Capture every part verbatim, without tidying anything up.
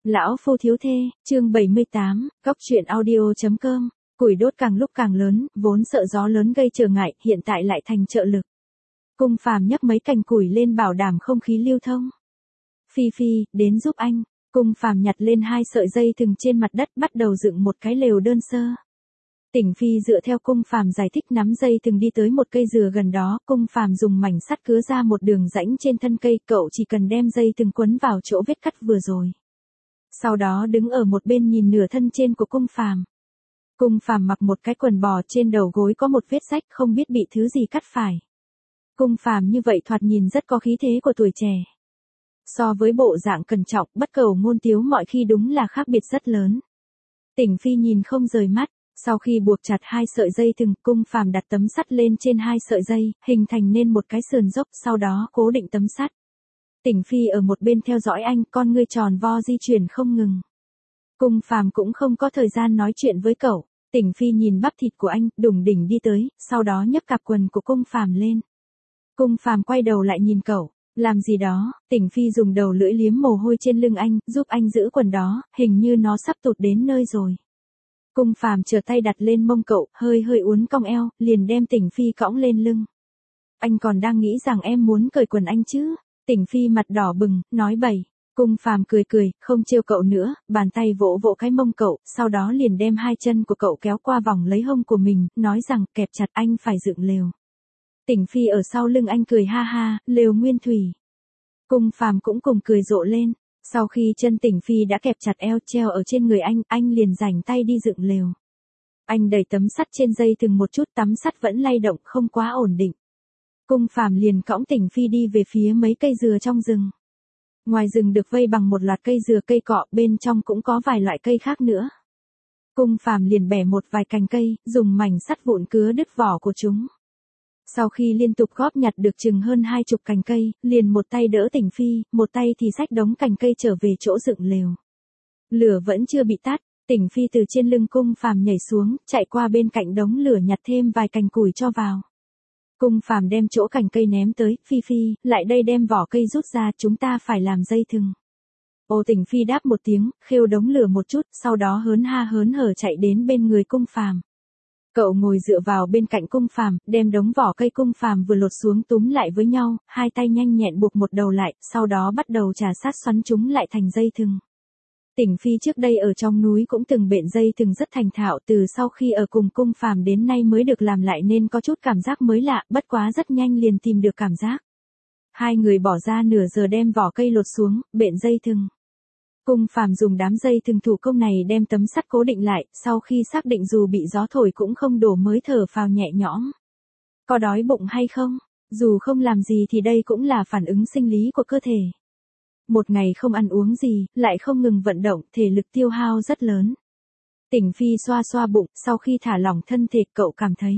Lão phu thiếu thê, chương bảy mươi tám, cóc truyện audio chấm com. Củi đốt càng lúc càng lớn, vốn sợ gió lớn gây trở ngại, hiện tại lại thành trợ lực. Cung Phàm nhấc mấy cành củi lên bảo đảm không khí lưu thông. Phi Phi, đến giúp anh. Cung Phàm nhặt lên hai sợi dây thừng trên mặt đất, bắt đầu dựng một cái lều đơn sơ. Tỉnh Phi dựa theo Cung Phàm giải thích nắm dây thừng đi tới một cây dừa gần đó, Cung Phàm dùng mảnh sắt cứa ra một đường rãnh trên thân cây, cậu chỉ cần đem dây thừng quấn vào chỗ vết cắt vừa rồi. Sau đó đứng ở một bên nhìn nửa thân trên của Cung Phàm. Cung Phàm mặc một cái quần bò, trên đầu gối có một vết rách, không biết bị thứ gì cắt phải. Cung Phàm như vậy thoạt nhìn rất có khí thế của tuổi trẻ. So với bộ dạng cẩn trọng, bất cầu ngôn tiếu mọi khi đúng là khác biệt rất lớn. Tỉnh Phi nhìn không rời mắt, sau khi buộc chặt hai sợi dây thừng, Cung Phàm đặt tấm sắt lên trên hai sợi dây, hình thành nên một cái sườn dốc, sau đó cố định tấm sắt. Tỉnh Phi ở một bên theo dõi anh, con ngươi tròn vo di chuyển không ngừng. Cung Phàm cũng không có thời gian nói chuyện với cậu. Tỉnh Phi nhìn bắp thịt của anh, đùng đỉnh đi tới, sau đó nhấc cặp quần của Cung Phàm lên. Cung Phàm quay đầu lại nhìn cậu, làm gì đó? Tỉnh Phi dùng đầu lưỡi liếm mồ hôi trên lưng anh, giúp anh giữ quần đó, hình như nó sắp tụt đến nơi rồi. Cung Phàm trở tay đặt lên mông cậu, hơi hơi uốn cong eo, liền đem Tỉnh Phi cõng lên lưng. Anh còn đang nghĩ rằng em muốn cởi quần anh chứ? Tỉnh Phi mặt đỏ bừng, nói bậy. Cung Phàm cười cười, không trêu cậu nữa, bàn tay vỗ vỗ cái mông cậu, sau đó liền đem hai chân của cậu kéo qua vòng lấy hông của mình, nói rằng kẹp chặt anh phải dựng lều. Tỉnh Phi ở sau lưng anh cười ha ha, lều nguyên thủy. Cung Phàm cũng cùng cười rộ lên. Sau khi chân Tỉnh Phi đã kẹp chặt eo treo ở trên người anh, anh liền rảnh tay đi dựng lều. Anh đẩy tấm sắt trên dây thừng một chút, tấm sắt vẫn lay động không quá ổn định. Cung Phàm liền cõng Tỉnh Phi đi về phía mấy cây dừa trong rừng. Ngoài rừng được vây bằng một loạt cây dừa cây cọ, bên trong cũng có vài loại cây khác nữa. Cung Phàm liền bẻ một vài cành cây, dùng mảnh sắt vụn cứa đứt vỏ của chúng. Sau khi liên tục góp nhặt được chừng hơn hai chục cành cây, liền một tay đỡ Tỉnh Phi, một tay thì xách đống cành cây trở về chỗ dựng lều. Lửa vẫn chưa bị tắt, Tỉnh Phi từ trên lưng Cung Phàm nhảy xuống, chạy qua bên cạnh đống lửa nhặt thêm vài cành củi cho vào. Cung Phàm đem chỗ cành cây ném tới, Phi Phi, lại đây đem vỏ cây rút ra, chúng ta phải làm dây thừng. Ô Tỉnh Phi đáp một tiếng, khêu đống lửa một chút, sau đó hớn ha hớn hở chạy đến bên người Cung Phàm. Cậu ngồi dựa vào bên cạnh Cung Phàm, đem đống vỏ cây Cung Phàm vừa lột xuống túm lại với nhau, hai tay nhanh nhẹn buộc một đầu lại, sau đó bắt đầu trà sát xoắn chúng lại thành dây thừng. Tỉnh Phi trước đây ở trong núi cũng từng bện dây thừng rất thành thạo, từ sau khi ở cùng Cung Phàm đến nay mới được làm lại nên có chút cảm giác mới lạ, bất quá rất nhanh liền tìm được cảm giác. Hai người bỏ ra nửa giờ đem vỏ cây lột xuống, bện dây thừng. Cung Phàm dùng đám dây thừng thủ công này đem tấm sắt cố định lại, sau khi xác định dù bị gió thổi cũng không đổ mới thở phào nhẹ nhõm. Có đói bụng hay không? Dù không làm gì thì đây cũng là phản ứng sinh lý của cơ thể. Một ngày không ăn uống gì, lại không ngừng vận động, thể lực tiêu hao rất lớn. Tỉnh Phi xoa xoa bụng, sau khi thả lỏng thân thể cậu cảm thấy.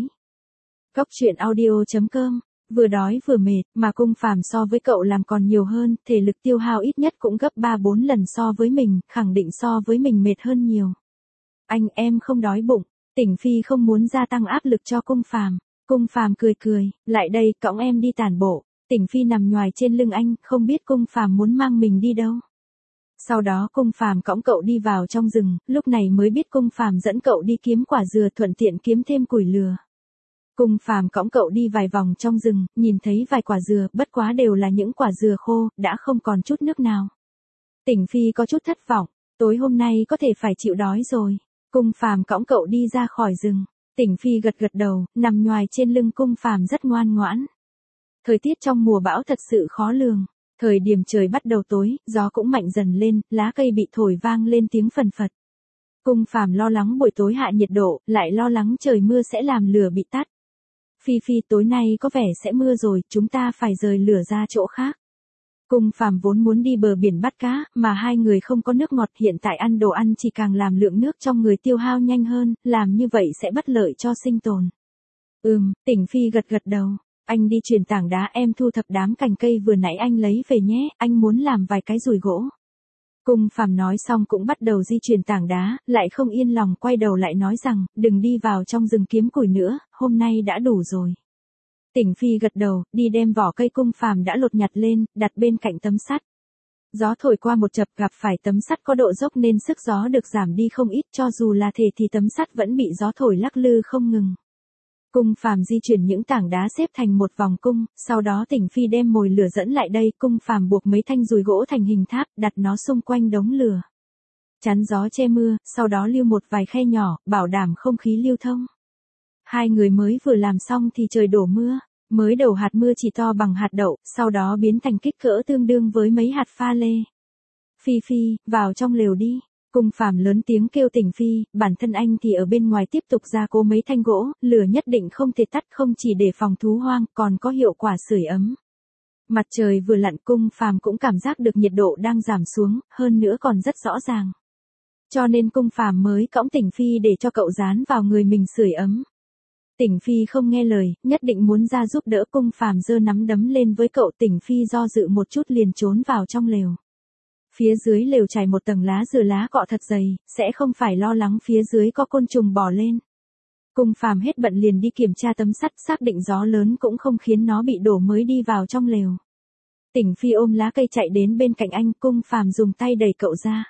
Cóc truyện audio chấm com, vừa đói vừa mệt, mà Cung Phàm so với cậu làm còn nhiều hơn, thể lực tiêu hao ít nhất cũng gấp ba bốn lần so với mình, khẳng định so với mình mệt hơn nhiều. Anh em không đói bụng, Tỉnh Phi không muốn gia tăng áp lực cho Cung Phàm. Cung Phàm cười cười, lại đây, cõng em đi tản bộ. Tỉnh Phi nằm nhoài trên lưng anh, không biết Cung Phàm muốn mang mình đi đâu. Sau đó Cung Phàm cõng cậu đi vào trong rừng, lúc này mới biết Cung Phàm dẫn cậu đi kiếm quả dừa, thuận tiện kiếm thêm củi lửa. Cung Phàm cõng cậu đi vài vòng trong rừng, nhìn thấy vài quả dừa, bất quá đều là những quả dừa khô, đã không còn chút nước nào. Tỉnh Phi có chút thất vọng, tối hôm nay có thể phải chịu đói rồi. Cung Phàm cõng cậu đi ra khỏi rừng. Tỉnh Phi gật gật đầu, nằm nhoài trên lưng Cung Phàm rất ngoan ngoãn. Thời tiết trong mùa bão thật sự khó lường. Thời điểm trời bắt đầu tối, gió cũng mạnh dần lên, lá cây bị thổi vang lên tiếng phần phật. Cung Phàm lo lắng buổi tối hạ nhiệt độ, lại lo lắng trời mưa sẽ làm lửa bị tắt. Phi Phi, tối nay có vẻ sẽ mưa rồi, chúng ta phải rời lửa ra chỗ khác. Cung Phàm vốn muốn đi bờ biển bắt cá, mà hai người không có nước ngọt, hiện tại ăn đồ ăn chỉ càng làm lượng nước trong người tiêu hao nhanh hơn, làm như vậy sẽ bất lợi cho sinh tồn. Ừm, Tỉnh Phi gật gật đầu. Anh đi truyền tảng đá, em thu thập đám cành cây vừa nãy anh lấy về nhé, anh muốn làm vài cái dùi gỗ. Cung Phàm nói xong cũng bắt đầu di chuyển tảng đá, lại không yên lòng quay đầu lại nói rằng, đừng đi vào trong rừng kiếm củi nữa, hôm nay đã đủ rồi. Tỉnh Phi gật đầu, đi đem vỏ cây Cung Phàm đã lột nhặt lên, đặt bên cạnh tấm sắt. Gió thổi qua một chập gặp phải tấm sắt có độ dốc nên sức gió được giảm đi không ít, cho dù là thể thì tấm sắt vẫn bị gió thổi lắc lư không ngừng. Cung phàm di chuyển những tảng đá xếp thành một vòng cung, sau đó Tỉnh Phi đem mồi lửa dẫn lại đây, cung phàm buộc mấy thanh dùi gỗ thành hình tháp, đặt nó xung quanh đống lửa. Chắn gió che mưa, sau đó lưu một vài khe nhỏ, bảo đảm không khí lưu thông. Hai người mới vừa làm xong thì trời đổ mưa, mới đầu hạt mưa chỉ to bằng hạt đậu, sau đó biến thành kích cỡ tương đương với mấy hạt pha lê. Phi Phi, vào trong lều đi. Cung phàm lớn tiếng kêu Tỉnh Phi, bản thân anh thì ở bên ngoài tiếp tục gia cố mấy thanh gỗ, lửa nhất định không thể tắt, không chỉ để phòng thú hoang, còn có hiệu quả sưởi ấm. Mặt trời vừa lặn, cung phàm cũng cảm giác được nhiệt độ đang giảm xuống, hơn nữa còn rất rõ ràng. Cho nên cung phàm mới cõng Tỉnh Phi để cho cậu dán vào người mình sưởi ấm. Tỉnh Phi không nghe lời, nhất định muốn ra giúp đỡ, cung phàm giơ nắm đấm lên với cậu. Tỉnh Phi do dự một chút liền trốn vào trong lều. Phía dưới lều trải một tầng lá dừa lá cọ thật dày, sẽ không phải lo lắng phía dưới có côn trùng bò lên. Cung phàm hết bận liền đi kiểm tra tấm sắt, xác định gió lớn cũng không khiến nó bị đổ mới đi vào trong lều. Tỉnh Phi ôm lá cây chạy đến bên cạnh anh, cung phàm dùng tay đẩy cậu ra.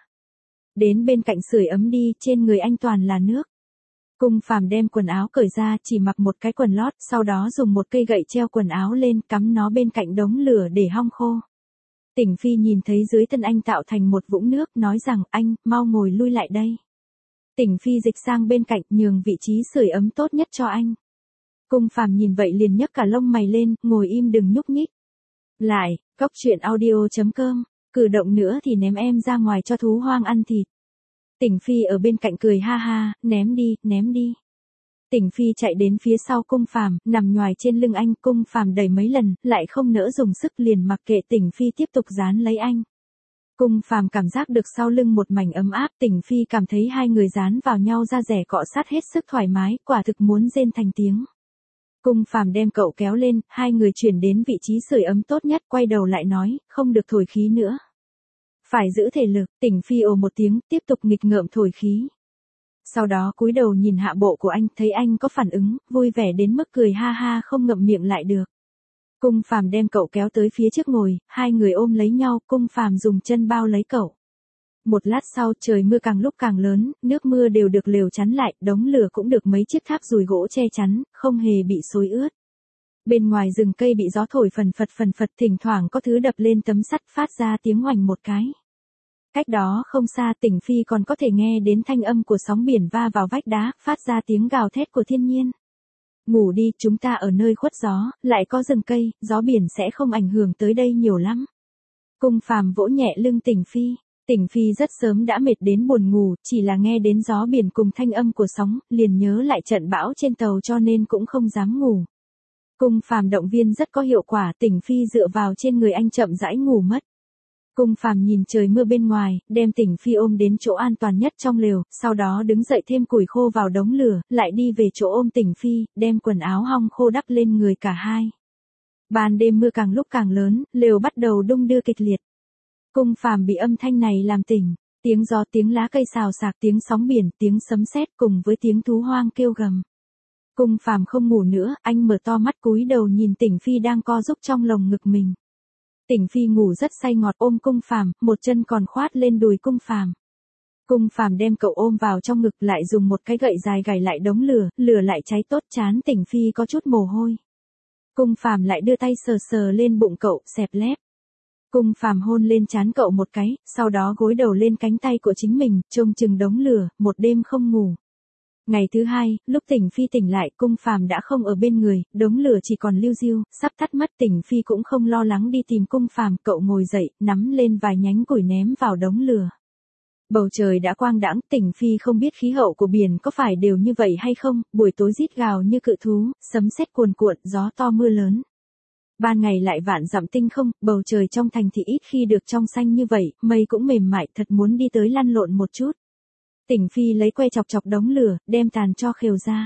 Đến bên cạnh sưởi ấm đi, trên người anh toàn là nước. Cung phàm đem quần áo cởi ra, chỉ mặc một cái quần lót, sau đó dùng một cây gậy treo quần áo lên, cắm nó bên cạnh đống lửa để hong khô. Tỉnh Phi nhìn thấy dưới thân anh tạo thành một vũng nước, nói rằng, anh, mau ngồi lui lại đây. Tỉnh Phi dịch sang bên cạnh, nhường vị trí sưởi ấm tốt nhất cho anh. Cung phàm nhìn vậy liền nhấc cả lông mày lên, ngồi im đừng nhúc nhích. Lại, cóc truyện audio chấm com, cử động nữa thì ném em ra ngoài cho thú hoang ăn thịt. Tỉnh Phi ở bên cạnh cười ha ha, ném đi, ném đi. Tỉnh Phi chạy đến phía sau cung phàm, nằm nhoài trên lưng anh, cung phàm đẩy mấy lần, lại không nỡ dùng sức liền mặc kệ Tỉnh Phi tiếp tục dán lấy anh. Cung phàm cảm giác được sau lưng một mảnh ấm áp, Tỉnh Phi cảm thấy hai người dán vào nhau da rẻ cọ sát hết sức thoải mái, quả thực muốn rên thành tiếng. Cung phàm đem cậu kéo lên, hai người chuyển đến vị trí sưởi ấm tốt nhất, quay đầu lại nói, không được thổi khí nữa. Phải giữ thể lực. Tỉnh Phi ồ một tiếng, tiếp tục nghịch ngợm thổi khí. Sau đó cúi đầu nhìn hạ bộ của anh, thấy anh có phản ứng, vui vẻ đến mức cười ha ha không ngậm miệng lại được. Cung phàm đem cậu kéo tới phía trước ngồi, hai người ôm lấy nhau, cung phàm dùng chân bao lấy cậu. Một lát sau, trời mưa càng lúc càng lớn, nước mưa đều được lều chắn lại, đống lửa cũng được mấy chiếc tháp dùi gỗ che chắn, không hề bị xối ướt. Bên ngoài rừng cây bị gió thổi phần phật phần phật, thỉnh thoảng có thứ đập lên tấm sắt phát ra tiếng oành một cái. Cách đó không xa, Tỉnh Phi còn có thể nghe đến thanh âm của sóng biển va vào vách đá, phát ra tiếng gào thét của thiên nhiên. Ngủ đi, chúng ta ở nơi khuất gió, lại có rừng cây, gió biển sẽ không ảnh hưởng tới đây nhiều lắm. Cung phàm vỗ nhẹ lưng Tỉnh Phi. Tỉnh Phi rất sớm đã mệt đến buồn ngủ, chỉ là nghe đến gió biển cùng thanh âm của sóng, liền nhớ lại trận bão trên tàu cho nên cũng không dám ngủ. Cung phàm động viên rất có hiệu quả, Tỉnh Phi dựa vào trên người anh chậm rãi ngủ mất. Cung phàm nhìn trời mưa bên ngoài, đem Tỉnh Phi ôm đến chỗ an toàn nhất trong lều, sau đó đứng dậy thêm củi khô vào đống lửa, lại đi về chỗ ôm Tỉnh Phi, đem quần áo hong khô đắp lên người cả hai. Ban đêm mưa càng lúc càng lớn, lều bắt đầu đung đưa kịch liệt. Cung phàm bị âm thanh này làm tỉnh, tiếng gió, tiếng lá cây xào xạc, tiếng sóng biển, tiếng sấm sét cùng với tiếng thú hoang kêu gầm. Cung phàm không ngủ nữa, anh mở to mắt cúi đầu nhìn Tỉnh Phi đang co rúc trong lồng ngực mình. Tỉnh Phi ngủ rất say ngọt ôm cung phàm, một chân còn khoát lên đùi cung phàm. Cung phàm đem cậu ôm vào trong ngực lại dùng một cái gậy dài gảy lại đống lửa, lửa lại cháy tốt chán Tỉnh Phi có chút mồ hôi. Cung phàm lại đưa tay sờ sờ lên bụng cậu, xẹp lép. Cung phàm hôn lên trán cậu một cái, sau đó gối đầu lên cánh tay của chính mình, trông chừng đống lửa, một đêm không ngủ. Ngày thứ hai, lúc Tỉnh Phi tỉnh lại, cung phàm đã không ở bên người, đống lửa chỉ còn liu riu, sắp tắt mất. Tỉnh Phi cũng không lo lắng đi tìm cung phàm, cậu ngồi dậy, nắm lên vài nhánh củi ném vào đống lửa. Bầu trời đã quang đãng, Tỉnh Phi không biết khí hậu của biển có phải đều như vậy hay không, buổi tối rít gào như cự thú, sấm sét cuồn cuộn, gió to mưa lớn. Ban ngày lại vạn dặm tinh không, bầu trời trong thành thì ít khi được trong xanh như vậy, mây cũng mềm mại, thật muốn đi tới lăn lộn một chút. Tỉnh Phi lấy que chọc chọc đống lửa, đem tàn tro khều ra.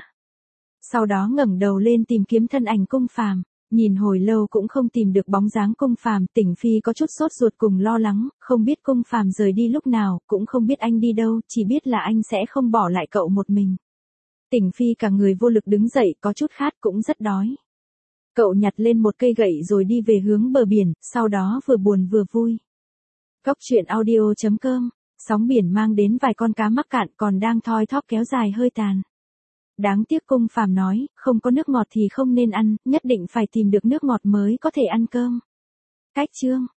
Sau đó ngẩng đầu lên tìm kiếm thân ảnh cung phàm, nhìn hồi lâu cũng không tìm được bóng dáng cung phàm, Tỉnh Phi có chút sốt ruột cùng lo lắng, không biết cung phàm rời đi lúc nào, cũng không biết anh đi đâu, chỉ biết là anh sẽ không bỏ lại cậu một mình. Tỉnh Phi cả người vô lực đứng dậy, có chút khát cũng rất đói. Cậu nhặt lên một cây gậy rồi đi về hướng bờ biển, sau đó vừa buồn vừa vui. Cốc truyện audio chấm com. Sóng biển mang đến vài con cá mắc cạn còn đang thoi thóp kéo dài hơi tàn. Đáng tiếc Cung Phàm nói, không có nước ngọt thì không nên ăn, nhất định phải tìm được nước ngọt mới có thể ăn cơm. Cách chương